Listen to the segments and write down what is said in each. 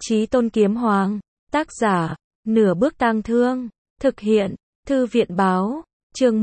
Chí Tôn Kiếm Hoàng, tác giả, Nửa Bước Tang Thương, thực hiện, Thư viện báo, chương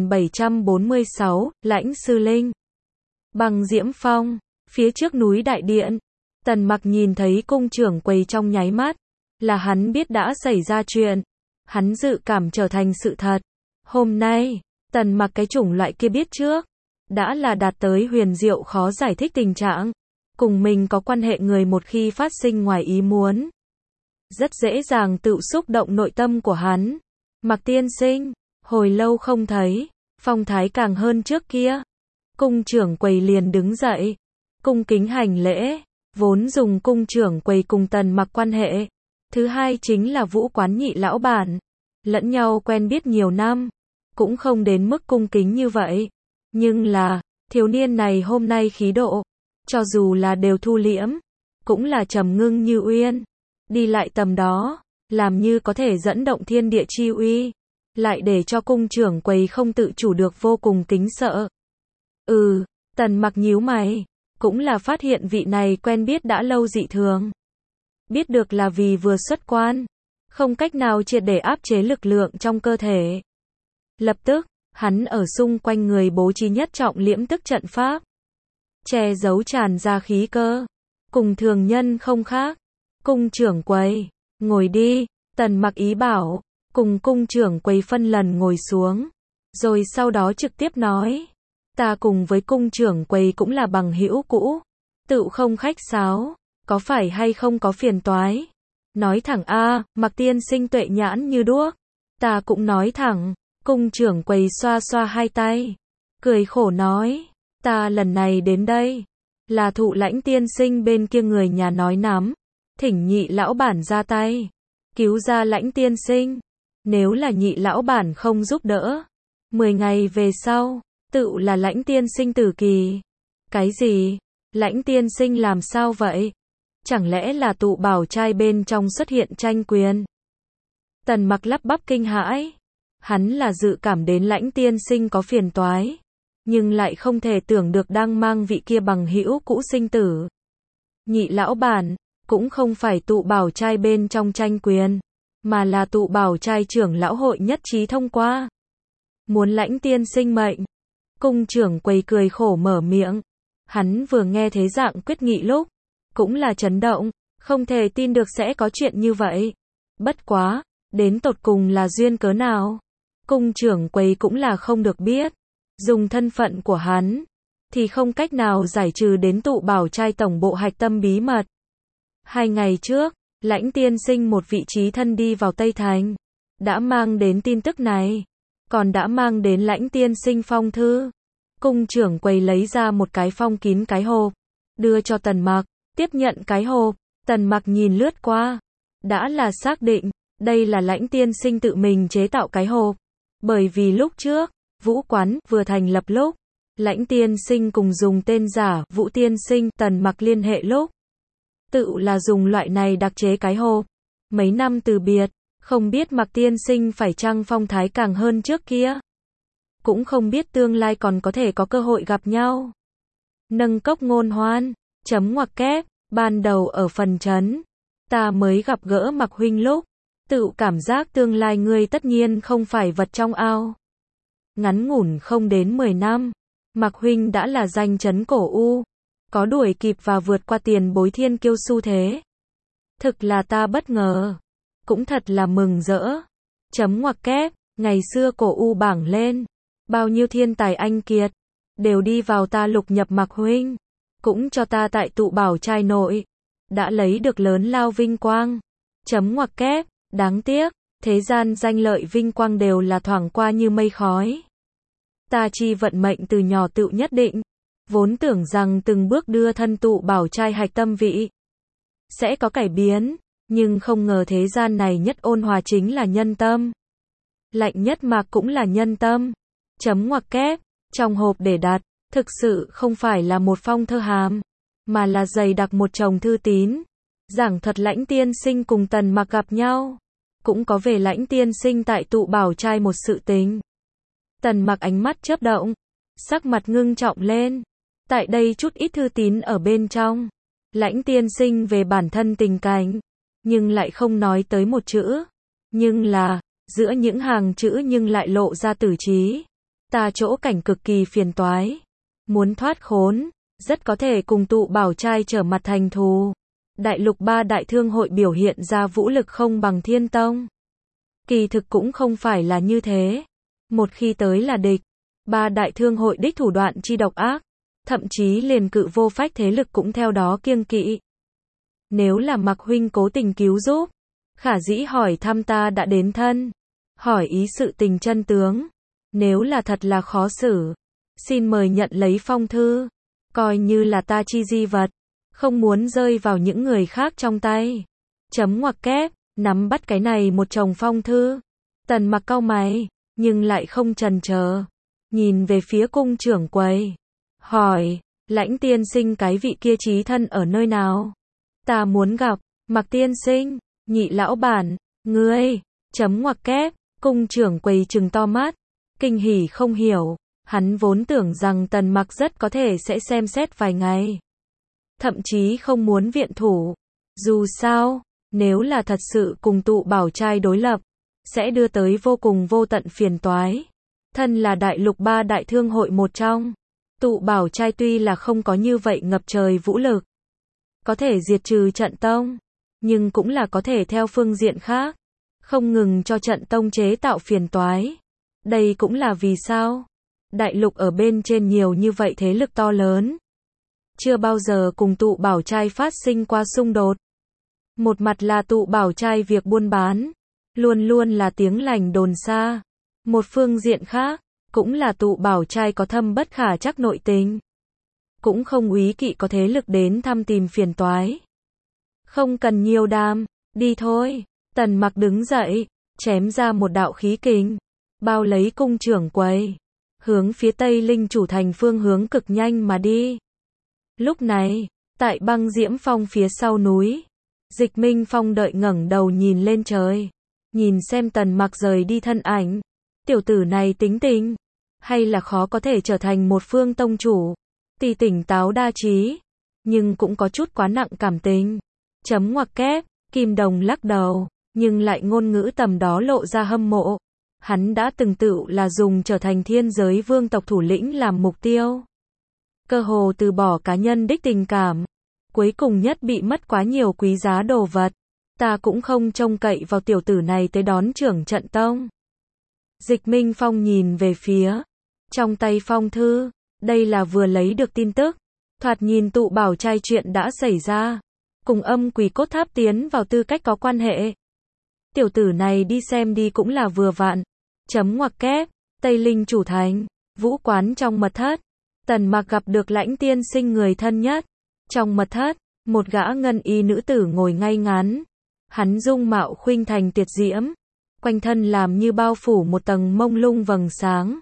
1746, Lãnh Sư Linh. Bằng Diễm Phong, phía trước núi Đại Điện, Tần Mặc nhìn thấy cung trưởng quầy trong nháy mắt, là hắn biết đã xảy ra chuyện, hắn dự cảm trở thành sự thật. Hôm nay, Tần Mặc cái chủng loại kia biết trước, đã là đạt tới huyền diệu khó giải thích tình trạng, cùng mình có quan hệ người một khi phát sinh ngoài ý muốn, rất dễ dàng tự xúc động nội tâm của hắn. Mặc tiên sinh, hồi lâu không thấy, phong thái càng hơn trước kia. Cung trưởng quầy liền đứng dậy, cung kính hành lễ, vốn dùng cung trưởng quầy cùng Tần Mặc quan hệ. Thứ hai chính là Vũ Quán nhị lão bản, lẫn nhau quen biết nhiều năm, cũng không đến mức cung kính như vậy. Nhưng là, thiếu niên này hôm nay khí độ, cho dù là đều thu liễm, cũng là trầm ngưng như uyên, đi lại tầm đó, làm như có thể dẫn động thiên địa chi uy, lại để cho cung trưởng quầy không tự chủ được vô cùng kính sợ. Tần Mặc nhíu mày, cũng là phát hiện vị này quen biết đã lâu dị thường. Biết được là vì vừa xuất quan, không cách nào triệt để áp chế lực lượng trong cơ thể. Lập tức, hắn ở xung quanh người bố trí nhất trọng liễm tức trận pháp, che giấu tràn ra khí cơ, cùng thường nhân không khác. Cung trưởng quầy, ngồi đi, Tần Mặc ý bảo, cùng cung trưởng quầy phân lần ngồi xuống, rồi sau đó trực tiếp nói, ta cùng với cung trưởng quầy cũng là bằng hữu cũ, tự không khách sáo, có phải hay không có phiền toái? Nói thẳng a, Mặc tiên sinh tuệ nhãn như đuốc, ta cũng nói thẳng. Cung trưởng quầy xoa xoa hai tay, cười khổ nói, ta lần này đến đây, là thụ Lãnh tiên sinh bên kia người nhà nói nắm, thỉnh nhị lão bản ra tay, cứu ra Lãnh tiên sinh. Nếu là nhị lão bản không giúp đỡ, 10 ngày về sau, tự là Lãnh tiên sinh tử kỳ. Cái gì? Lãnh tiên sinh làm sao vậy? Chẳng lẽ là tụ bảo trai bên trong xuất hiện tranh quyền? Tần Mặc lắp bắp kinh hãi. Hắn là dự cảm đến Lãnh tiên sinh có phiền toái, nhưng lại không thể tưởng được đang mang vị kia bằng hữu cũ sinh tử. Nhị lão bản, cũng không phải tụ bảo trai bên trong tranh quyền, mà là tụ bảo trai trưởng lão hội nhất trí thông qua. Muốn Lãnh tiên sinh mệnh. Cung trưởng quầy cười khổ mở miệng. Hắn vừa nghe thế dạng quyết nghị lúc, cũng là chấn động, không thể tin được sẽ có chuyện như vậy. Bất quá, đến tột cùng là duyên cớ nào? Cung trưởng quầy cũng là không được biết. Dùng thân phận của hắn, thì không cách nào giải trừ đến tụ bảo trai tổng bộ hạch tâm bí mật. 2 ngày trước, Lãnh tiên sinh một vị trí thân đi vào Tây Thành, đã mang đến tin tức này, còn đã mang đến Lãnh tiên sinh phong thư. Cung trưởng quầy lấy ra một cái phong kín cái hộp, đưa cho Tần Mặc, tiếp nhận cái hộp, Tần Mặc nhìn lướt qua, đã là xác định, đây là Lãnh tiên sinh tự mình chế tạo cái hộp. Bởi vì lúc trước, Vũ Quán vừa thành lập lúc, Lãnh tiên sinh cùng dùng tên giả Vũ tiên sinh, Tần Mặc liên hệ lúc, tự là dùng loại này đặc chế cái hộp. Mấy năm từ biệt, không biết Mặc tiên sinh phải chăng phong thái càng hơn trước kia, cũng không biết tương lai còn có thể có cơ hội gặp nhau. Nâng cốc ngôn hoan, chấm ngoặc kép, ban đầu ở phần trấn, ta mới gặp gỡ Mặc huynh lúc, tự cảm giác tương lai ngươi tất nhiên không phải vật trong ao. Ngắn ngủn không đến 10 năm, Mặc huynh đã là danh chấn cổ u, có đuổi kịp và vượt qua tiền bối thiên kiêu xu thế. Thực là ta bất ngờ, cũng thật là mừng rỡ. Chấm ngoặc kép, ngày xưa cổ u bảng lên, bao nhiêu thiên tài anh kiệt, đều đi vào ta lục nhập Mặc huynh, cũng cho ta tại tụ bảo trai nội, đã lấy được lớn lao vinh quang. Chấm ngoặc kép, đáng tiếc, thế gian danh lợi vinh quang đều là thoảng qua như mây khói. Ta chi vận mệnh từ nhỏ tự nhất định, vốn tưởng rằng từng bước đưa thân tụ bảo trai hạch tâm vị sẽ có cải biến, nhưng không ngờ thế gian này nhất ôn hòa chính là nhân tâm. Lạnh nhất mạc cũng là nhân tâm. Chấm ngoặc kép, trong hộp để đặt, thực sự không phải là một phong thơ hàm, mà là dày đặc một chồng thư tín, giảng thuật Lãnh tiên sinh cùng Tần Mặc gặp nhau, cũng có về Lãnh tiên sinh tại tụ bảo trai một sự tình. Tần Mặc ánh mắt chớp động, sắc mặt ngưng trọng lên. Tại đây chút ít thư tín ở bên trong, Lãnh tiên sinh về bản thân tình cảnh, nhưng lại không nói tới một chữ. Nhưng là, giữa những hàng chữ nhưng lại lộ ra tử trí. Ta chỗ cảnh cực kỳ phiền toái. Muốn thoát khốn, rất có thể cùng tụ bảo trai trở mặt thành thù. Đại lục ba đại thương hội biểu hiện ra vũ lực không bằng Thiên Tông. Kỳ thực cũng không phải là như thế. Một khi tới là địch, ba đại thương hội đích thủ đoạn chi độc ác, thậm chí liền cự vô phách thế lực cũng theo đó kiêng kỵ. Nếu là Mạc huynh cố tình cứu giúp, khả dĩ hỏi thăm ta đã đến thân, hỏi ý sự tình chân tướng. Nếu là thật là khó xử, xin mời nhận lấy phong thư, coi như là ta chi di vật, không muốn rơi vào những người khác trong tay. Chấm ngoặc kép, nắm bắt cái này một chồng phong thư. Tần Mặc cau mày, nhưng lại không chần chờ, nhìn về phía cung trưởng quầy, hỏi, Lãnh tiên sinh cái vị kia chí thân ở nơi nào? Ta muốn gặp, Mạc tiên sinh, Nhị lão bản, ngươi, chấm ngoặc kép, cung trưởng quầy trừng to mắt, kinh hỉ không hiểu, hắn vốn tưởng rằng Tần Mặc rất có thể sẽ xem xét vài ngày. Thậm chí không muốn viện thủ. Dù sao, nếu là thật sự cùng tụ bảo trai đối lập, sẽ đưa tới vô cùng vô tận phiền toái. Thân là đại lục ba đại thương hội một trong, tụ bảo trai tuy là không có như vậy ngập trời vũ lực, có thể diệt trừ trận tông, nhưng cũng là có thể theo phương diện khác, không ngừng cho trận tông chế tạo phiền toái. Đây cũng là vì sao đại lục ở bên trên nhiều như vậy thế lực to lớn, chưa bao giờ cùng tụ bảo trai phát sinh qua xung đột. Một mặt là tụ bảo trai việc buôn bán, luôn luôn là tiếng lành đồn xa. Một phương diện khác, cũng là tụ bảo trai có thâm bất khả trắc nội tình. Cũng không úy kỵ có thế lực đến thăm tìm phiền toái. Không cần nhiều đàm, đi thôi. Tần Mặc đứng dậy, chém ra một đạo khí kình, bao lấy cung trưởng quầy, hướng phía Tây Linh Chủ Thành phương hướng cực nhanh mà đi. Lúc này, tại Băng Diễm Phong phía sau núi, Dịch Minh Phong đợi ngẩng đầu nhìn lên trời, nhìn xem Tần Mặc rời đi thân ảnh. Tiểu tử này tính tình, hay là khó có thể trở thành một phương tông chủ. Tuy tỉnh táo đa trí, nhưng cũng có chút quá nặng cảm tình. Chấm ngoặc kép, Kim Đồng lắc đầu, nhưng lại ngôn ngữ tầm đó lộ ra hâm mộ. Hắn đã từng tự là dùng trở thành thiên giới vương tộc thủ lĩnh làm mục tiêu. Cơ hồ từ bỏ cá nhân đích tình cảm. Cuối cùng nhất bị mất quá nhiều quý giá đồ vật. Ta cũng không trông cậy vào tiểu tử này tới đón trưởng trận tông. Dịch Minh Phong nhìn về phía trong tay phong thư, đây là vừa lấy được tin tức. Thoạt nhìn tụ bảo trai chuyện đã xảy ra, cùng âm quỷ cốt tháp tiến vào tư cách có quan hệ. Tiểu tử này đi xem đi cũng là vừa vặn. Chấm ngoặc kép, Tây Linh Chủ Thành, vũ quán trong mật thất. Tần Mặc gặp được Lãnh tiên sinh người thân nhất. Trong mật thất, một gã ngân y nữ tử ngồi ngay ngắn. Hắn dung mạo khuynh thành tuyệt diễm, quanh thân làm như bao phủ một tầng mông lung vầng sáng,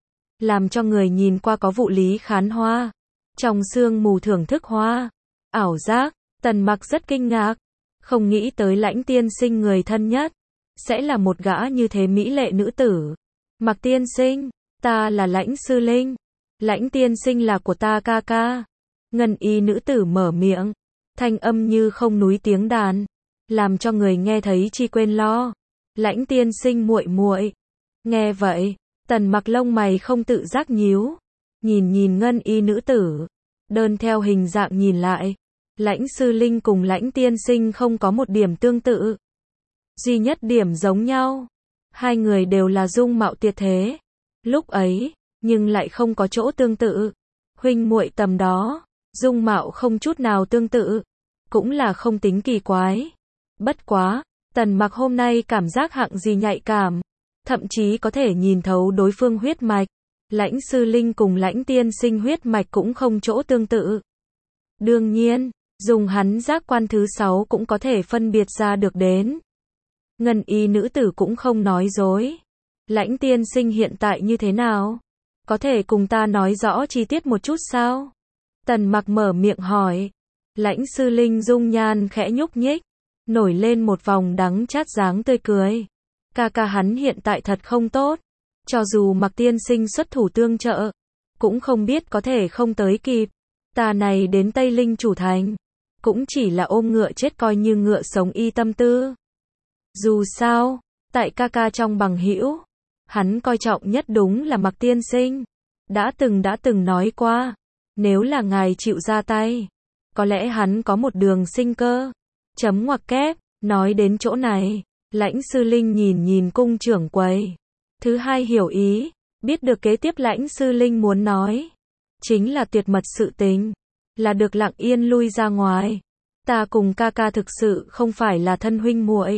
làm cho người nhìn qua có vụ lý khán hoa, trong sương mù thưởng thức hoa, ảo giác. Tần Mặc rất kinh ngạc, không nghĩ tới Lãnh tiên sinh người thân nhất sẽ là một gã như thế mỹ lệ nữ tử. Mạc tiên sinh, ta là Lãnh sư linh, Lãnh tiên sinh là của ta ca ca. Ngân y nữ tử mở miệng, thanh âm như không núi tiếng đàn, làm cho người nghe thấy chi quên lo. Lãnh tiên sinh muội muội. Nghe vậy, Tần Mặc lông mày không tự giác nhíu, nhìn ngân y nữ tử, đơn theo hình dạng nhìn lại, Lãnh sư linh cùng Lãnh tiên sinh không có một điểm tương tự, duy nhất điểm giống nhau, hai người đều là dung mạo tuyệt thế. Lúc ấy, nhưng lại không có chỗ tương tự. Huynh muội tầm đó, dung mạo không chút nào tương tự, cũng là không tính kỳ quái. Bất quá, Tần Mặc hôm nay cảm giác hạng gì nhạy cảm, thậm chí có thể nhìn thấu đối phương huyết mạch. Lãnh sư linh cùng Lãnh tiên sinh huyết mạch cũng không chỗ tương tự. Đương nhiên, dùng hắn giác quan thứ 6 cũng có thể phân biệt ra được đến. Ngân y nữ tử cũng không nói dối. Lãnh tiên sinh hiện tại như thế nào? Có thể cùng ta nói rõ chi tiết một chút sao? Tần Mặc mở miệng hỏi. Lãnh sư linh dung nhan khẽ nhúc nhích, nổi lên một vòng đắng chát dáng tươi cười. Ca ca hắn hiện tại thật không tốt. Cho dù Mạc tiên sinh xuất thủ tương trợ, cũng không biết có thể không tới kịp. Ta này đến Tây Linh Chủ Thành, cũng chỉ là ôm ngựa chết coi như ngựa sống y tâm tư. Dù sao, tại ca ca trong bằng hữu, hắn coi trọng nhất đúng là Mạc tiên sinh. Đã từng nói qua, nếu là ngài chịu ra tay, có lẽ hắn có một đường sinh cơ. Chấm ngoặc kép, nói đến chỗ này, Lãnh Sư Linh nhìn cung trưởng quầy. Thứ hai hiểu ý, biết được kế tiếp Lãnh Sư Linh muốn nói, chính là tuyệt mật sự tình, là được lặng yên lui ra ngoài. Ta cùng ca ca thực sự không phải là thân huynh muội.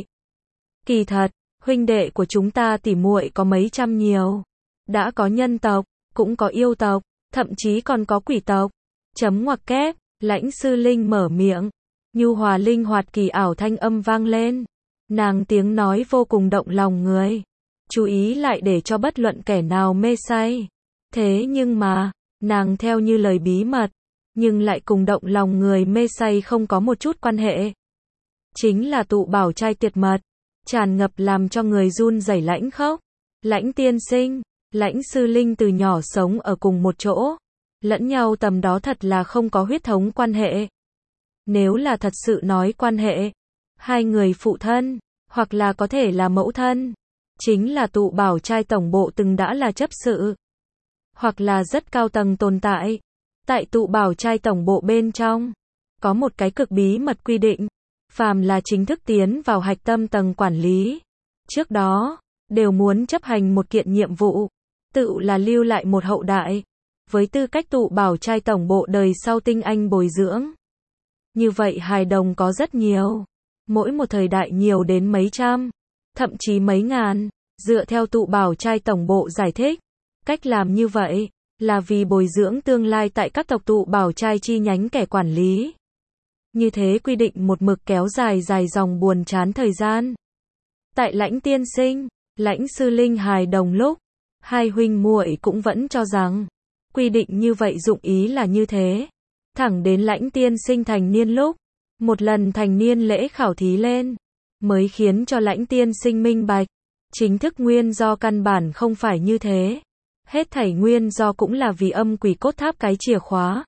Kỳ thật, huynh đệ của chúng ta tỉ muội có mấy trăm nhiều. Đã có nhân tộc, cũng có yêu tộc, thậm chí còn có quỷ tộc. Chấm ngoặc kép, Lãnh Sư Linh mở miệng. Nhu hòa linh hoạt kỳ ảo thanh âm vang lên. Nàng tiếng nói vô cùng động lòng người. Chú ý lại để cho bất luận kẻ nào mê say. Thế nhưng mà, nàng theo như lời bí mật, nhưng lại cùng động lòng người mê say không có một chút quan hệ. Chính là tụ bảo trai tuyệt mật, tràn ngập làm cho người run rẩy lãnh khốc. Lãnh tiên sinh, Lãnh Sư Linh từ nhỏ sống ở cùng một chỗ, lẫn nhau tầm đó thật là không có huyết thống quan hệ. Nếu là thật sự nói quan hệ, hai người phụ thân, hoặc là có thể là mẫu thân, chính là tụ bảo trai tổng bộ từng đã là chấp sự, hoặc là rất cao tầng tồn tại. Tại tụ bảo trai tổng bộ bên trong, có một cái cực bí mật quy định, phàm là chính thức tiến vào hạch tâm tầng quản lý, trước đó, đều muốn chấp hành một kiện nhiệm vụ, tự là lưu lại một hậu đại, với tư cách tụ bảo trai tổng bộ đời sau tinh anh bồi dưỡng. Như vậy hài đồng có rất nhiều, mỗi một thời đại nhiều đến mấy trăm, thậm chí mấy ngàn. Dựa theo tụ bảo trai tổng bộ giải thích, cách làm như vậy là vì bồi dưỡng tương lai tại các tộc tụ bảo trai chi nhánh kẻ quản lý. Như thế quy định một mực kéo dài dòng buồn chán thời gian. Tại Lãnh tiên sinh, Lãnh Sư Linh hài đồng lúc, hai huynh muội cũng vẫn cho rằng, quy định như vậy dụng ý là như thế. Thẳng đến Lãnh tiên sinh thành niên lúc, một lần thành niên lễ khảo thí lên, mới khiến cho Lãnh tiên sinh minh bạch, chính thức nguyên do căn bản không phải như thế. Hết thảy nguyên do cũng là vì âm quỷ cốt tháp cái chìa khóa.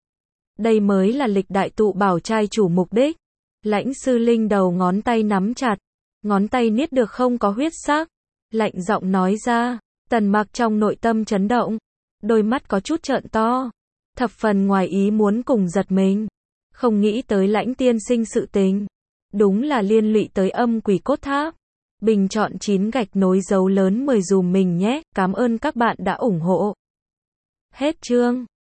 Đây mới là lịch đại tụ bảo trai chủ mục đích. Lãnh Sư Linh đầu ngón tay nắm chặt, ngón tay niết được không có huyết sắc, lạnh giọng nói ra. Tần Mặc trong nội tâm chấn động, đôi mắt có chút trợn to, thập phần ngoài ý muốn cùng giật mình, không nghĩ tới Lãnh tiên sinh sự tình, đúng là liên lụy tới âm quỷ cốt tháp. Bình chọn 9 gạch nối dấu lớn 10 dùm mình nhé, cảm ơn các bạn đã ủng hộ. Hết chương.